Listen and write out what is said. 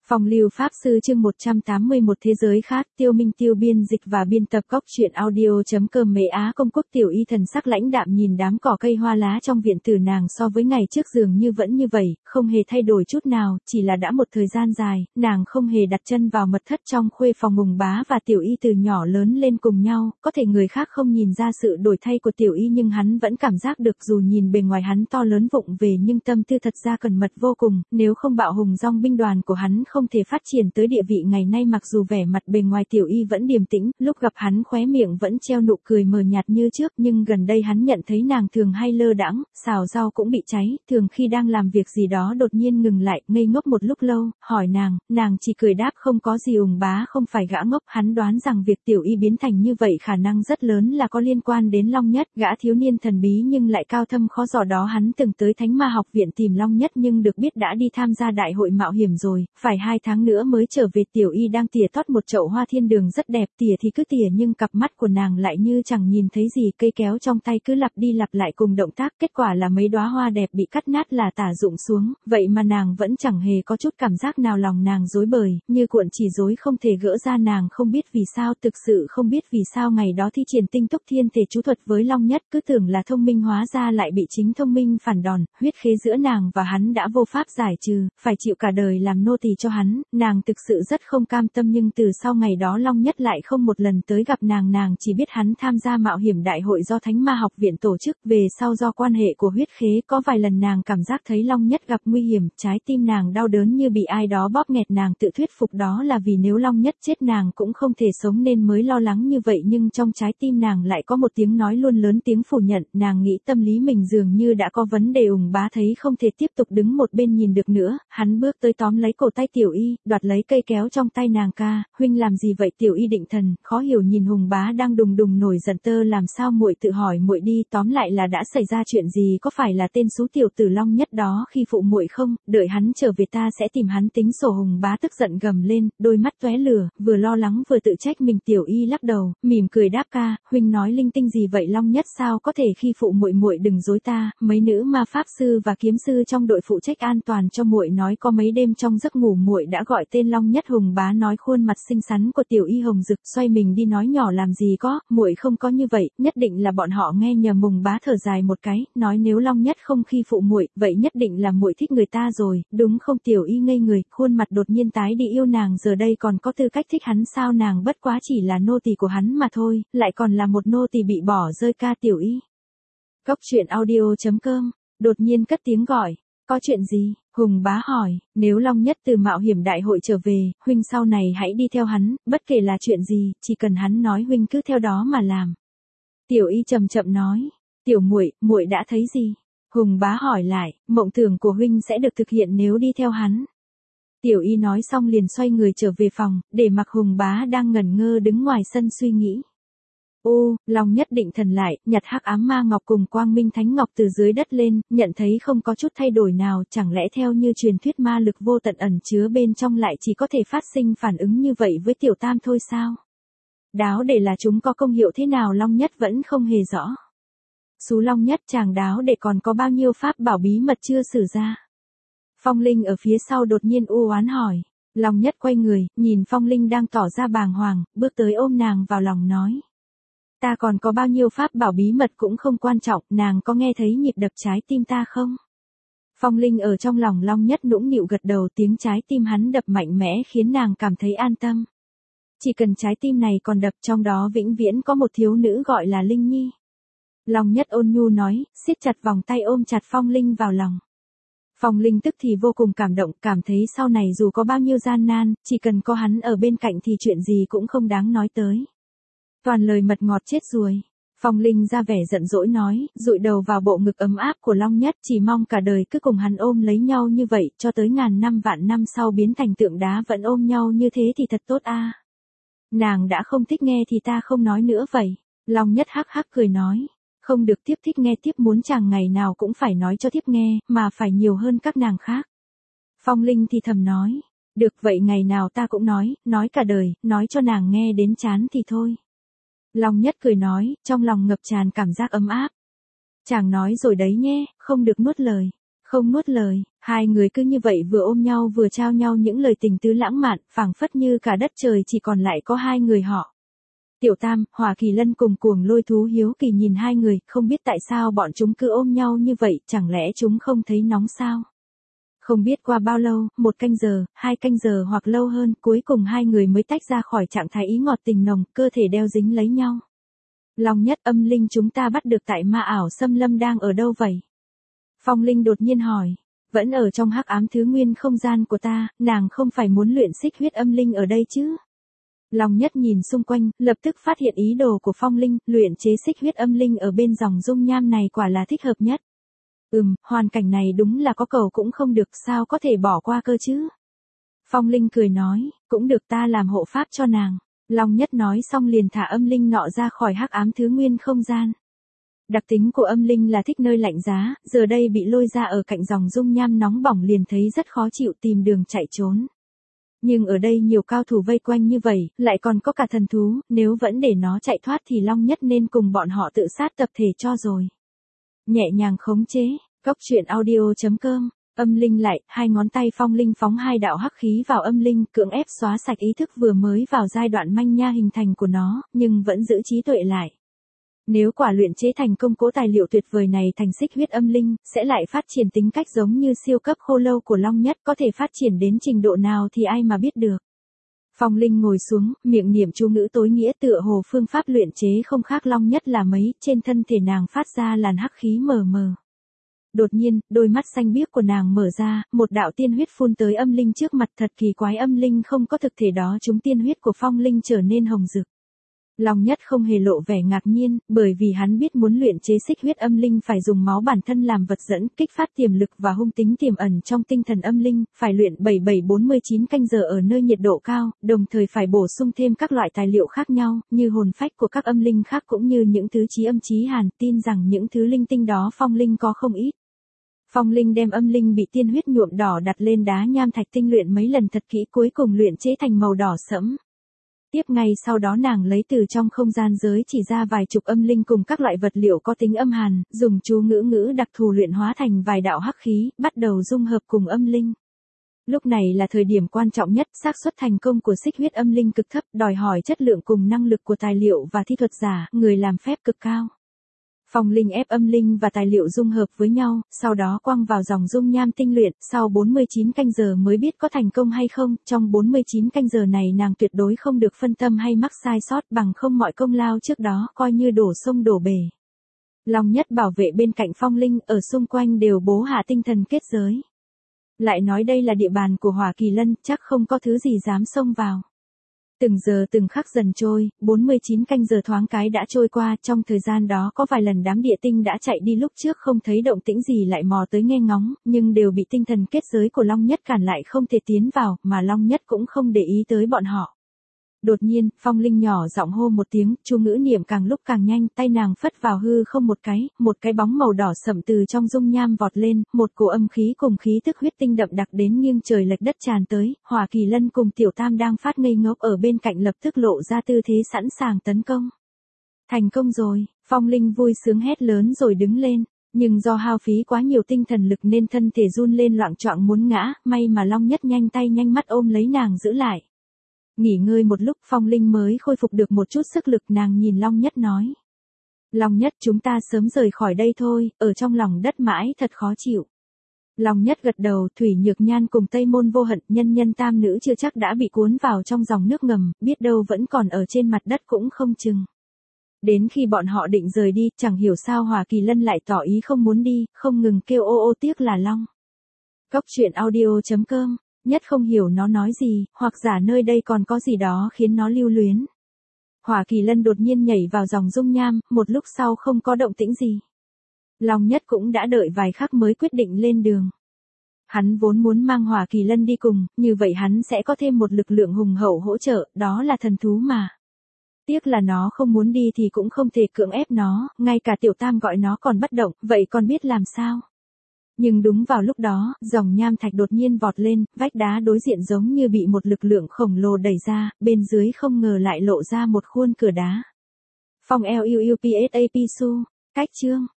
Phong Lưu Pháp Sư chương 181 Thế giới khác, Tiêu Minh Tiêu biên dịch và biên tập Cốc truyện audio.com. Mễ Á Công Quốc Tiểu Y thần sắc lãnh đạm nhìn đám cỏ cây hoa lá trong viện tử nàng so với ngày trước dường như vẫn như vậy, không hề thay đổi chút nào, chỉ là đã một thời gian dài, nàng không hề đặt chân vào mật thất trong khuê phòng. Mùng Bá và Tiểu Y từ nhỏ lớn lên cùng nhau, có thể người khác không nhìn ra sự đổi thay của Tiểu Y nhưng hắn vẫn cảm giác được, dù nhìn bề ngoài hắn to lớn vụng về nhưng tâm tư thật ra cẩn mật vô cùng, nếu không bạo hùng dong binh đoàn của hắn không thể phát triển tới địa vị ngày nay. Mặc dù vẻ mặt bề ngoài Tiểu Y vẫn điềm tĩnh, lúc gặp hắn khóe miệng vẫn treo nụ cười mờ nhạt như trước, nhưng gần đây hắn nhận thấy nàng thường hay lơ đãng, xào rau cũng bị cháy, thường khi đang làm việc gì đó đột nhiên ngừng lại, ngây ngốc một lúc lâu, hỏi nàng chỉ cười đáp không có gì. Ùng Bá không phải gã ngốc, hắn đoán rằng việc Tiểu Y biến thành như vậy khả năng rất lớn là có liên quan đến Long Nhất, gã thiếu niên thần bí nhưng lại cao thâm khó dò đó. Hắn từng tới Thánh Ma học viện tìm Long Nhất nhưng được biết đã đi tham gia đại hội mạo hiểm rồi, phải 2 tháng nữa mới trở về. Tiểu Y đang tỉa tót một chậu hoa thiên đường rất đẹp, tỉa thì cứ tỉa nhưng cặp mắt của nàng lại như chẳng nhìn thấy gì, cây kéo trong tay cứ lặp đi lặp lại cùng động tác, kết quả là mấy đóa hoa đẹp bị cắt nát là tả rụng xuống, vậy mà nàng vẫn chẳng hề có chút cảm giác nào. Lòng nàng rối bời, như cuộn chỉ rối không thể gỡ ra. Nàng không biết vì sao, thực sự không biết vì sao ngày đó thi triển tinh túc thiên thể chú thuật với Long Nhất, cứ tưởng là thông minh hóa ra lại bị chính thông minh phản đòn, huyết khế giữa nàng và hắn đã vô pháp giải trừ, phải chịu cả đời làm nô tỳ cho hắn. Nàng thực sự rất không cam tâm, nhưng từ sau ngày đó Long Nhất lại không một lần tới gặp nàng chỉ biết hắn tham gia mạo hiểm đại hội do Thánh Ma học viện tổ chức, về sau do quan hệ của huyết khế, có vài lần nàng cảm giác thấy Long Nhất gặp nguy hiểm, trái tim nàng đau đớn như bị ai đó bóp nghẹt. Nàng tự thuyết phục đó là vì nếu Long Nhất chết nàng cũng không thể sống nên mới lo lắng như vậy, nhưng trong trái tim nàng lại có một tiếng nói luôn lớn tiếng phủ nhận. Nàng nghĩ tâm lý mình dường như đã có vấn đề. Ùng Bá thấy không thể tiếp tục đứng một bên nhìn được nữa, hắn bước tới tóm lấy cổ tay Tiểu Y, đoạt lấy cây kéo trong tay nàng. Ca, huynh làm gì vậy? Tiểu Y định thần, khó hiểu nhìn Hùng Bá đang đùng đùng nổi giận. Tơ làm sao muội tự hỏi muội đi, tóm lại là đã xảy ra chuyện gì, có phải là tên xú tiểu tử Long Nhất đó khi phụ muội không? Đợi hắn trở về ta sẽ tìm hắn tính sổ. Hùng Bá tức giận gầm lên, đôi mắt tóe lửa, vừa lo lắng vừa tự trách mình. Tiểu Y lắc đầu, mỉm cười đáp, ca, huynh nói linh tinh gì vậy? Long Nhất sao có thể khi phụ muội? Muội đừng dối ta. Mấy nữ ma pháp sư và kiếm sư trong đội phụ trách an toàn cho muội nói có mấy đêm trong giấc ngủ muội đã gọi tên Long Nhất. Hùng Bá nói khuôn mặt xinh xắn của Tiểu Y hồng rực, xoay mình đi nói nhỏ làm gì có, muội không có như vậy, nhất định là bọn họ nghe nhầm. Hùng Bá thở dài một cái, nói nếu Long Nhất không khi phụ muội, vậy nhất định là muội thích người ta rồi, đúng không? Tiểu Y ngây người, khuôn mặt đột nhiên tái đi. Yêu nàng giờ đây còn có tư cách thích hắn sao? Nàng bất quá chỉ là nô tỳ của hắn mà thôi, lại còn là một nô tỳ bị bỏ rơi. Ca. Tiểu Y. Cốc truyện audio.com đột nhiên cất tiếng gọi. Có chuyện gì? Hùng Bá hỏi. Nếu Long Nhất từ mạo hiểm đại hội trở về, huynh sau này hãy đi theo hắn, bất kể là chuyện gì, chỉ cần hắn nói huynh cứ theo đó mà làm. Tiểu Y chậm chậm nói. Tiểu muội, muội đã thấy gì? Hùng Bá hỏi lại. Mộng tưởng của huynh sẽ được thực hiện nếu đi theo hắn. Tiểu Y nói xong liền xoay người trở về phòng, để mặc Hùng Bá đang ngẩn ngơ đứng ngoài sân suy nghĩ. Long Nhất định thần lại, nhặt hắc ám ma ngọc cùng quang minh thánh ngọc từ dưới đất lên, nhận thấy không có chút thay đổi nào, chẳng lẽ theo như truyền thuyết ma lực vô tận ẩn chứa bên trong lại chỉ có thể phát sinh phản ứng như vậy với Tiểu Tam thôi sao? Đáo để là chúng có công hiệu thế nào Long Nhất vẫn không hề rõ. Xú Long Nhất, chàng đáo để còn có bao nhiêu pháp bảo bí mật chưa sử ra? Phong Linh ở phía sau đột nhiên u oán hỏi. Long Nhất quay người, nhìn Phong Linh đang tỏ ra bàng hoàng, bước tới ôm nàng vào lòng nói. Ta còn có bao nhiêu pháp bảo bí mật cũng không quan trọng, nàng có nghe thấy nhịp đập trái tim ta không? Phong Linh ở trong lòng Long Nhất nũng nịu gật đầu, tiếng trái tim hắn đập mạnh mẽ khiến nàng cảm thấy an tâm. Chỉ cần trái tim này còn đập, trong đó vĩnh viễn có một thiếu nữ gọi là Linh Nhi. Long Nhất ôn nhu nói, siết chặt vòng tay ôm chặt Phong Linh vào lòng. Phong Linh tức thì vô cùng cảm động, cảm thấy sau này dù có bao nhiêu gian nan, chỉ cần có hắn ở bên cạnh thì chuyện gì cũng không đáng nói tới. Toàn lời mật ngọt chết ruồi. Phong Linh ra vẻ giận dỗi nói, dụi đầu vào bộ ngực ấm áp của Long Nhất, chỉ mong cả đời cứ cùng hắn ôm lấy nhau như vậy, cho tới ngàn năm vạn năm sau biến thành tượng đá vẫn ôm nhau như thế thì thật tốt a. Nàng đã không thích nghe thì ta không nói nữa vậy. Long Nhất hắc hắc cười nói. Không được, tiếp thích nghe tiếp, muốn chàng ngày nào cũng phải nói cho tiếp nghe, mà phải nhiều hơn các nàng khác. Phong Linh thì thầm nói. Được vậy ngày nào ta cũng nói cả đời, nói cho nàng nghe đến chán thì thôi. Long Nhất cười nói, trong lòng ngập tràn cảm giác ấm áp. Chàng nói rồi đấy nhé, không được nuốt lời. Không nuốt lời, hai người cứ như vậy vừa ôm nhau vừa trao nhau những lời tình tứ lãng mạn, phảng phất như cả đất trời chỉ còn lại có hai người họ. Tiểu Tam, Hỏa Kỳ Lân cùng Cuồng Lôi thú hiếu kỳ nhìn hai người, không biết tại sao bọn chúng cứ ôm nhau như vậy, chẳng lẽ chúng không thấy nóng sao? Không biết qua bao lâu, 1 canh giờ, 2 canh giờ hoặc lâu hơn, cuối cùng hai người mới tách ra khỏi trạng thái ý ngọt tình nồng, cơ thể đeo dính lấy nhau. Long Nhất, âm linh chúng ta bắt được tại ma ảo xâm lâm đang ở đâu vậy? Phong Linh đột nhiên hỏi. Vẫn ở trong hắc ám thứ nguyên không gian của ta, nàng không phải muốn luyện xích huyết âm linh ở đây chứ? Long Nhất nhìn xung quanh, lập tức phát hiện ý đồ của Phong Linh, luyện chế xích huyết âm linh ở bên dòng dung nham này quả là thích hợp nhất. Hoàn cảnh này đúng là có cầu cũng không được, sao có thể bỏ qua cơ chứ? Phong Linh cười nói, cũng được, ta làm hộ pháp cho nàng. Long Nhất nói xong liền thả âm linh nọ ra khỏi hắc ám thứ nguyên không gian. Đặc tính của âm linh là thích nơi lạnh giá, giờ đây bị lôi ra ở cạnh dòng dung nham nóng bỏng liền thấy rất khó chịu, tìm đường chạy trốn. Nhưng ở đây nhiều cao thủ vây quanh như vậy, lại còn có cả thần thú, nếu vẫn để nó chạy thoát thì Long Nhất nên cùng bọn họ tự sát tập thể cho rồi. Nhẹ nhàng khống chế, Cốc Truyện Audio.com, âm linh lại, hai ngón tay Phong Linh phóng hai đạo hắc khí vào âm linh, cưỡng ép xóa sạch ý thức vừa mới vào giai đoạn manh nha hình thành của nó, nhưng vẫn giữ trí tuệ lại. Nếu quả luyện chế thành công cỗ tài liệu tuyệt vời này thành xích huyết âm linh, sẽ lại phát triển tính cách giống như siêu cấp khô lâu của Long Nhất, có thể phát triển đến trình độ nào thì ai mà biết được. Phong Linh ngồi xuống, miệng niệm chú ngữ tối nghĩa, tựa hồ phương pháp luyện chế không khác Long Nhất là mấy, trên thân thể nàng phát ra làn hắc khí mờ mờ. Đột nhiên, đôi mắt xanh biếc của nàng mở ra, một đạo tiên huyết phun tới âm linh trước mặt, thật kỳ quái, âm linh không có thực thể đó, chúng tiên huyết của Phong Linh trở nên hồng rực. Long Nhất không hề lộ vẻ ngạc nhiên, bởi vì hắn biết muốn luyện chế xích huyết âm linh phải dùng máu bản thân làm vật dẫn, kích phát tiềm lực và hung tính tiềm ẩn trong tinh thần âm linh, phải luyện 7749 canh giờ ở nơi nhiệt độ cao, đồng thời phải bổ sung thêm các loại tài liệu khác nhau, như hồn phách của các âm linh khác cũng như những thứ chí âm chí hàn, tin rằng những thứ linh tinh đó Phong Linh có không ít. Phong Linh đem âm linh bị tiên huyết nhuộm đỏ đặt lên đá nham thạch tinh luyện mấy lần thật kỹ, cuối cùng luyện chế thành màu đỏ sẫm. Tiếp ngay sau đó nàng lấy từ trong không gian giới chỉ ra vài chục âm linh cùng các loại vật liệu có tính âm hàn, dùng chú ngữ đặc thù luyện hóa thành vài đạo hắc khí, bắt đầu dung hợp cùng âm linh. Lúc này là thời điểm quan trọng nhất, xác suất thành công của xích huyết âm linh cực thấp, đòi hỏi chất lượng cùng năng lực của tài liệu và thi thuật giả, người làm phép cực cao. Phong Linh ép âm linh và tài liệu dung hợp với nhau, sau đó quăng vào dòng dung nham tinh luyện, sau 49 canh giờ mới biết có thành công hay không, trong 49 canh giờ này nàng tuyệt đối không được phân tâm hay mắc sai sót, bằng không mọi công lao trước đó coi như đổ sông đổ bể. Long Nhất bảo vệ bên cạnh Phong Linh, ở xung quanh đều bố hạ tinh thần kết giới. Lại nói đây là địa bàn của Hỏa Kỳ Lân, chắc không có thứ gì dám xông vào. Từng giờ từng khắc dần trôi, 49 canh giờ thoáng cái đã trôi qua, trong thời gian đó có vài lần đám địa tinh đã chạy đi lúc trước không thấy động tĩnh gì lại mò tới nghe ngóng, nhưng đều bị tinh thần kết giới của Long Nhất cản lại không thể tiến vào, mà Long Nhất cũng không để ý tới bọn họ. Đột nhiên, Phong Linh nhỏ giọng hô một tiếng, chú ngữ niệm càng lúc càng nhanh, tay nàng phất vào hư không một cái bóng màu đỏ sậm từ trong dung nham vọt lên, một cổ âm khí cùng khí tức huyết tinh đậm đặc đến nghiêng trời lệch đất tràn tới, Hỏa Kỳ Lân cùng Tiểu Tam đang phát ngây ngốc ở bên cạnh lập tức lộ ra tư thế sẵn sàng tấn công. Thành công rồi, Phong Linh vui sướng hét lớn rồi đứng lên. Nhưng do hao phí quá nhiều tinh thần lực nên thân thể run lên loạng choạng muốn ngã, may mà Long Nhất nhanh tay nhanh mắt ôm lấy nàng giữ lại. Nghỉ ngơi một lúc Phong Linh mới khôi phục được một chút sức lực, nàng nhìn Long Nhất nói. Long Nhất, chúng ta sớm rời khỏi đây thôi, ở trong lòng đất mãi thật khó chịu. Long Nhất gật đầu, Thủy Nhược Nhan cùng Tây Môn Vô Hận, nhân tam nữ chưa chắc đã bị cuốn vào trong dòng nước ngầm, biết đâu vẫn còn ở trên mặt đất cũng không chừng. Đến khi bọn họ định rời đi, chẳng hiểu sao Hỏa Kỳ Lân lại tỏ ý không muốn đi, không ngừng kêu ô ô tiếc là Long. Cốc Truyện Audio.com. Nhất không hiểu nó nói gì, hoặc giả nơi đây còn có gì đó khiến nó lưu luyến. Hỏa Kỳ Lân đột nhiên nhảy vào dòng dung nham, một lúc sau không có động tĩnh gì. Long Nhất cũng đã đợi vài khắc mới quyết định lên đường. Hắn vốn muốn mang Hỏa Kỳ Lân đi cùng, như vậy hắn sẽ có thêm một lực lượng hùng hậu hỗ trợ, đó là thần thú mà. Tiếc là nó không muốn đi thì cũng không thể cưỡng ép nó, ngay cả Tiểu Tam gọi nó còn bất động, vậy còn biết làm sao? Nhưng đúng vào lúc đó, dòng nham thạch đột nhiên vọt lên, vách đá đối diện giống như bị một lực lượng khổng lồ đẩy ra, bên dưới không ngờ lại lộ ra một khuôn cửa đá. Phong LUUPSAP Su, cách chương.